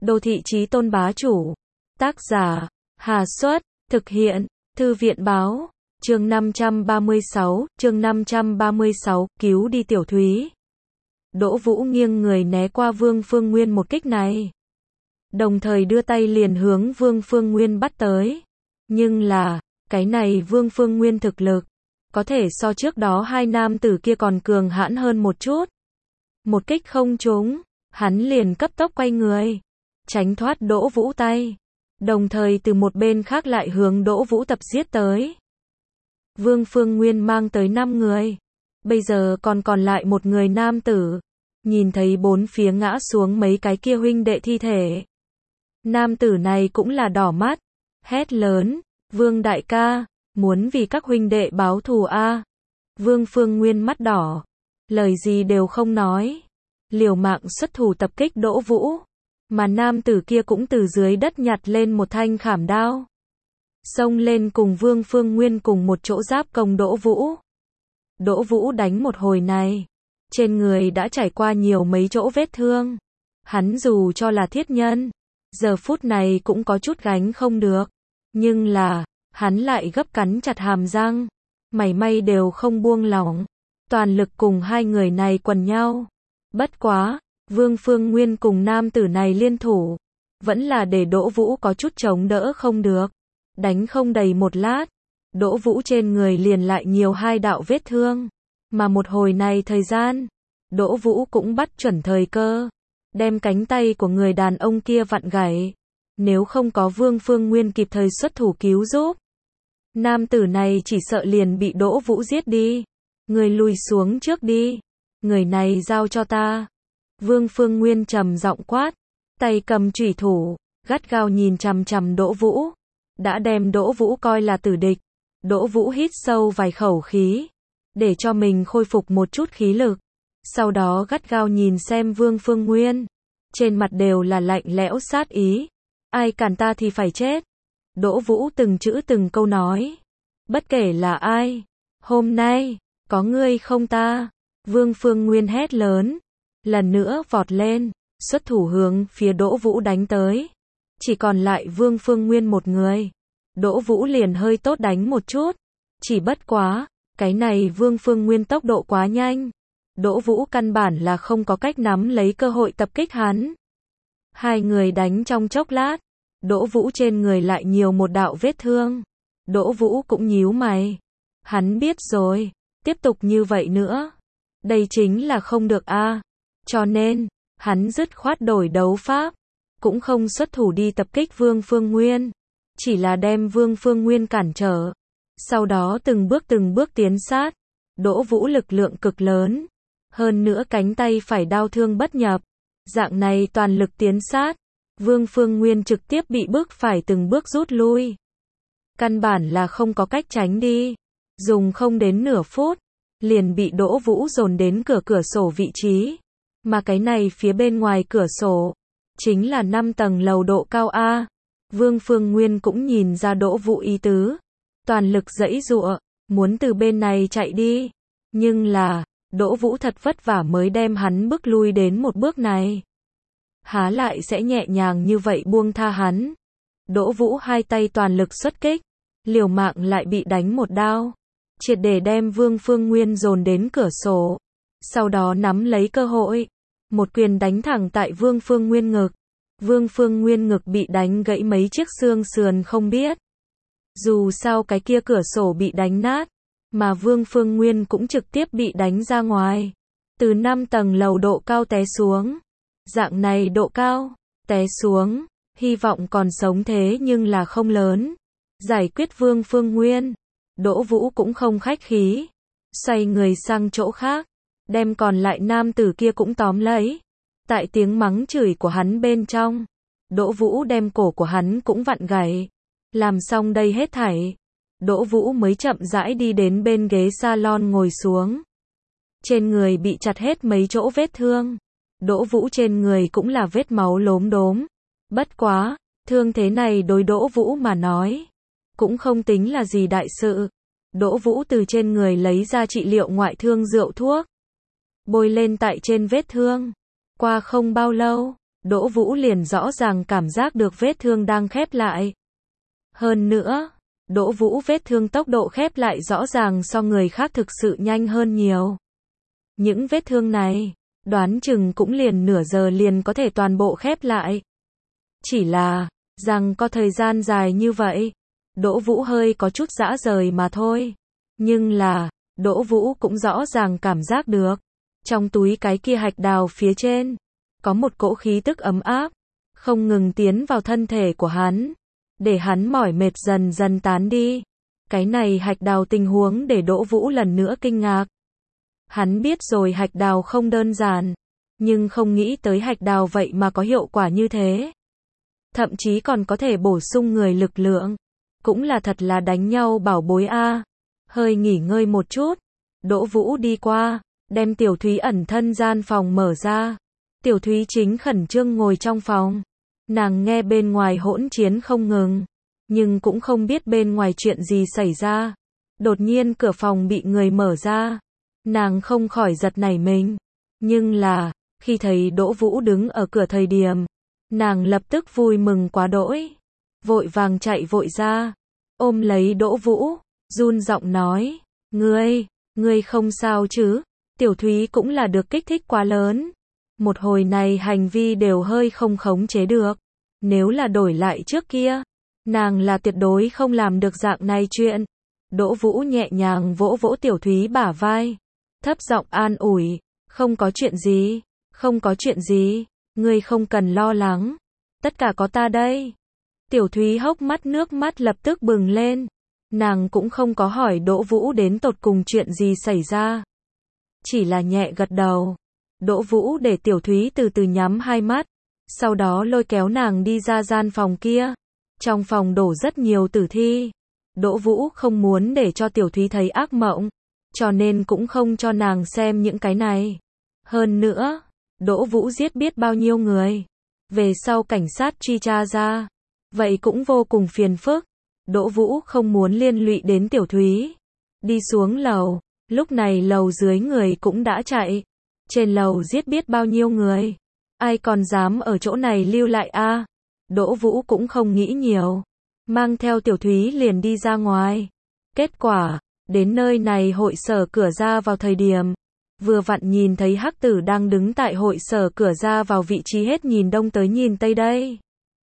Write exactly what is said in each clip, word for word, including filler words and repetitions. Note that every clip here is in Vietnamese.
Đô thị chí tôn bá chủ. Tác giả, Hà Xuất, thực hiện, Thư viện báo, chương năm trăm ba mươi sáu, chương năm trăm ba mươi sáu, cứu đi Tiểu Thúy. Đỗ Vũ nghiêng người né qua Vương Phương Nguyên một kích này. Đồng thời đưa tay liền hướng Vương Phương Nguyên bắt tới. Nhưng là, cái này Vương Phương Nguyên thực lực, có thể so trước đó hai nam tử kia còn cường hãn hơn một chút. Một kích không trúng, hắn liền cấp tốc quay người, tránh thoát Đỗ Vũ tay. Đồng thời từ một bên khác lại hướng Đỗ Vũ tập giết tới. Vương Phương Nguyên mang tới năm người. Bây giờ còn còn lại một người nam tử. Nhìn thấy bốn phía ngã xuống mấy cái kia huynh đệ thi thể. Nam tử này cũng là đỏ mắt. Hét lớn, Vương đại ca, muốn vì các huynh đệ báo thù a à? Vương Phương Nguyên mắt đỏ. Lời gì đều không nói. Liều mạng xuất thủ tập kích Đỗ Vũ. Mà nam tử kia cũng từ dưới đất nhặt lên một thanh khảm đao. Xông lên cùng Vương Phương Nguyên cùng một chỗ giáp công Đỗ Vũ. Đỗ Vũ đánh một hồi này. Trên người đã trải qua nhiều mấy chỗ vết thương. Hắn dù cho là thiết nhân. Giờ phút này cũng có chút gánh không được. Nhưng là, hắn lại gấp cắn chặt hàm răng. Mảy may đều không buông lỏng. Toàn lực cùng hai người này quần nhau. Bất quá, Vương Phương Nguyên cùng nam tử này liên thủ. Vẫn là để Đỗ Vũ có chút chống đỡ không được. Đánh không đầy một lát. Đỗ Vũ trên người liền lại nhiều hai đạo vết thương. Mà một hồi này thời gian, Đỗ Vũ cũng bắt chuẩn thời cơ. Đem cánh tay của người đàn ông kia vặn gãy. Nếu không có Vương Phương Nguyên kịp thời xuất thủ cứu giúp. Nam tử này chỉ sợ liền bị Đỗ Vũ giết đi. Người lùi xuống trước đi. Người này giao cho ta. Vương Phương Nguyên trầm giọng quát. Tay cầm chủy thủ. Gắt gao nhìn chằm chằm Đỗ Vũ. Đã đem Đỗ Vũ coi là tử địch. Đỗ Vũ hít sâu vài khẩu khí. Để cho mình khôi phục một chút khí lực. Sau đó gắt gao nhìn xem Vương Phương Nguyên. Trên mặt đều là lạnh lẽo sát ý. Ai cản ta thì phải chết. Đỗ Vũ từng chữ từng câu nói. Bất kể là ai. Hôm nay, có ngươi không ta. Vương Phương Nguyên hét lớn. Lần nữa vọt lên. Xuất thủ hướng phía Đỗ Vũ đánh tới. Chỉ còn lại Vương Phương Nguyên một người. Đỗ Vũ liền hơi tốt đánh một chút. Chỉ bất quá, cái này Vương Phương Nguyên tốc độ quá nhanh. Đỗ Vũ căn bản là không có cách nắm lấy cơ hội tập kích hắn. Hai người đánh trong chốc lát. Đỗ Vũ trên người lại nhiều một đạo vết thương. Đỗ Vũ cũng nhíu mày. Hắn biết rồi, tiếp tục như vậy nữa. Đây chính là không được a à. Cho nên, hắn dứt khoát đổi đấu pháp. Cũng không xuất thủ đi tập kích Vương Phương Nguyên. Chỉ là đem Vương Phương Nguyên cản trở. Sau đó từng bước từng bước tiến sát. Đỗ Vũ lực lượng cực lớn. Hơn nữa cánh tay phải đao thương bất nhập. Dạng này toàn lực tiến sát. Vương Phương Nguyên trực tiếp bị bức phải từng bước rút lui. Căn bản là không có cách tránh đi. Dùng không đến nửa phút. Liền bị Đỗ Vũ dồn đến cửa cửa sổ vị trí. Mà cái này phía bên ngoài cửa sổ. Chính là năm tầng lầu độ cao A. Vương Phương Nguyên cũng nhìn ra Đỗ Vũ ý tứ. Toàn lực giãy giụa. Muốn từ bên này chạy đi. Nhưng là, Đỗ Vũ thật vất vả mới đem hắn bước lui đến một bước này. Há lại sẽ nhẹ nhàng như vậy buông tha hắn. Đỗ Vũ hai tay toàn lực xuất kích. Liều mạng lại bị đánh một đao. Triệt để đem Vương Phương Nguyên dồn đến cửa sổ. Sau đó nắm lấy cơ hội. Một quyền đánh thẳng tại Vương Phương Nguyên ngực. Vương Phương Nguyên ngực bị đánh gãy mấy chiếc xương sườn không biết. Dù sao cái kia cửa sổ bị đánh nát. Mà Vương Phương Nguyên cũng trực tiếp bị đánh ra ngoài. Từ năm tầng lầu độ cao té xuống. Dạng này độ cao, té xuống, hy vọng còn sống thế nhưng là không lớn. Giải quyết Vương Phương Nguyên. Đỗ Vũ cũng không khách khí. Xoay người sang chỗ khác. Đem còn lại nam tử kia cũng tóm lấy. Tại tiếng mắng chửi của hắn bên trong. Đỗ Vũ đem cổ của hắn cũng vặn gãy. Làm xong đây hết thảy. Đỗ Vũ mới chậm rãi đi đến bên ghế salon ngồi xuống. Trên người bị chặt hết mấy chỗ vết thương. Đỗ Vũ trên người cũng là vết máu lốm đốm. Bất quá, thương thế này đối Đỗ Vũ mà nói. Cũng không tính là gì đại sự. Đỗ Vũ từ trên người lấy ra trị liệu ngoại thương rượu thuốc. Bôi lên tại trên vết thương. Qua không bao lâu, Đỗ Vũ liền rõ ràng cảm giác được vết thương đang khép lại. Hơn nữa, Đỗ Vũ vết thương tốc độ khép lại rõ ràng so người khác thực sự nhanh hơn nhiều. Những vết thương này, đoán chừng cũng liền nửa giờ liền có thể toàn bộ khép lại. Chỉ là, rằng có thời gian dài như vậy, Đỗ Vũ hơi có chút dã rời mà thôi. Nhưng là, Đỗ Vũ cũng rõ ràng cảm giác được, trong túi cái kia hạch đào phía trên, có một cỗ khí tức ấm áp, không ngừng tiến vào thân thể của hắn, để hắn mỏi mệt dần dần tán đi. Cái này hạch đào tình huống để Đỗ Vũ lần nữa kinh ngạc. Hắn biết rồi hạch đào không đơn giản, nhưng không nghĩ tới hạch đào vậy mà có hiệu quả như thế. Thậm chí còn có thể bổ sung người lực lượng. Cũng là thật là đánh nhau bảo bối a. Hơi nghỉ ngơi một chút, Đỗ Vũ đi qua, đem Tiểu Thúy ẩn thân gian phòng mở ra. Tiểu Thúy chính khẩn trương ngồi trong phòng. Nàng nghe bên ngoài hỗn chiến không ngừng, nhưng cũng không biết bên ngoài chuyện gì xảy ra. Đột nhiên cửa phòng bị người mở ra. Nàng không khỏi giật nảy mình. Nhưng là, khi thấy Đỗ Vũ đứng ở cửa thời điểm, nàng lập tức vui mừng quá đỗi. Vội vàng chạy vội ra, ôm lấy Đỗ Vũ, run giọng nói, ngươi, ngươi không sao chứ? Tiểu Thúy cũng là được kích thích quá lớn. Một hồi này hành vi đều hơi không khống chế được. Nếu là đổi lại trước kia, nàng là tuyệt đối không làm được dạng này chuyện. Đỗ Vũ nhẹ nhàng vỗ vỗ Tiểu Thúy bả vai, thấp giọng an ủi, không có chuyện gì, không có chuyện gì, ngươi không cần lo lắng, tất cả có ta đây. Tiểu Thúy hốc mắt nước mắt lập tức bừng lên, nàng cũng không có hỏi Đỗ Vũ đến tột cùng chuyện gì xảy ra, chỉ là nhẹ gật đầu. Đỗ Vũ để Tiểu Thúy từ từ nhắm hai mắt, sau đó lôi kéo nàng đi ra gian phòng kia. Trong phòng đổ rất nhiều tử thi. Đỗ Vũ không muốn để cho Tiểu Thúy thấy ác mộng, cho nên cũng không cho nàng xem những cái này. Hơn nữa, Đỗ Vũ giết biết bao nhiêu người, về sau cảnh sát truy tra ra, vậy cũng vô cùng phiền phức. Đỗ Vũ không muốn liên lụy đến Tiểu Thúy. Đi xuống lầu, lúc này lầu dưới người cũng đã chạy. Trên lầu giết biết bao nhiêu người, ai còn dám ở chỗ này lưu lại a? À? Đỗ Vũ cũng không nghĩ nhiều, mang theo Tiểu Thúy liền đi ra ngoài. Kết quả, đến nơi này hội sở cửa ra vào thời điểm, vừa vặn nhìn thấy Hắc Tử đang đứng tại hội sở cửa ra vào vị trí hết nhìn đông tới nhìn tây đây.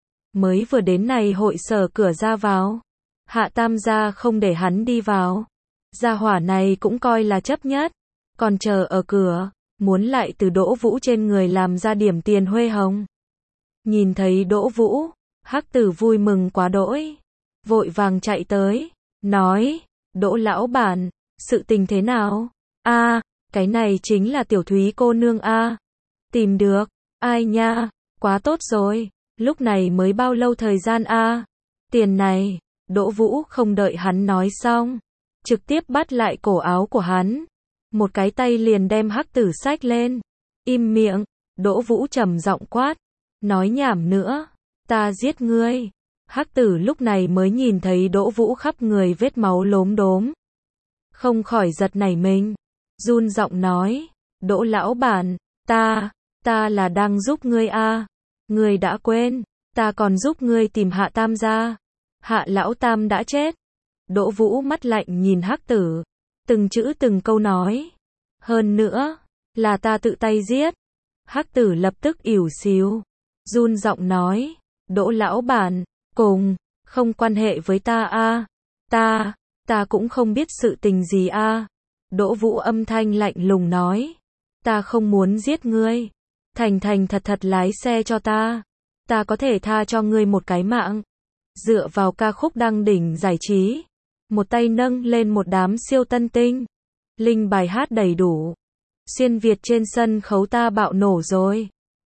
Mới vừa đến này hội sở cửa ra vào, Hạ Tam gia không để hắn đi vào. Gia hỏa này cũng coi là chấp nhất, còn chờ ở cửa, muốn lại từ Đỗ Vũ trên người làm ra điểm tiền huê hồng. Nhìn thấy Đỗ Vũ, Hắc Tử vui mừng quá đỗi, vội vàng chạy tới, nói, Đỗ lão bản, sự tình thế nào? A, à, cái này chính là Tiểu Thúy cô nương a. À. Tìm được, ai nha, quá tốt rồi, lúc này mới bao lâu thời gian a? À? Tiền này, Đỗ Vũ không đợi hắn nói xong, trực tiếp bắt lại cổ áo của hắn, một cái tay liền đem Hắc Tử xách lên. Im miệng, Đỗ Vũ trầm giọng quát, nói nhảm nữa, ta giết ngươi. Hắc Tử lúc này mới nhìn thấy Đỗ Vũ khắp người vết máu lốm đốm, không khỏi giật nảy mình, run giọng nói, Đỗ lão bản, ta, ta là đang giúp ngươi a, à. Ngươi đã quên, ta còn giúp ngươi tìm Hạ Tam gia. Hạ lão tam đã chết. Đỗ Vũ mắt lạnh nhìn Hắc Tử, từng chữ từng câu nói, hơn nữa, là ta tự tay giết. Hắc Tử lập tức ỉu xìu, run giọng nói, Đỗ lão bản, cùng, không quan hệ với ta a, à. Ta, ta cũng không biết sự tình gì a. À. Đỗ Vũ âm thanh lạnh lùng nói, ta không muốn giết ngươi, thành thành thật thật lái xe cho ta, ta có thể tha cho ngươi một cái mạng. Dựa vào ca khúc đăng đỉnh giải trí, một tay nâng lên một đám siêu tân tinh, linh bài hát đầy đủ, xuyên Việt trên sân khấu ta bạo nổ rồi.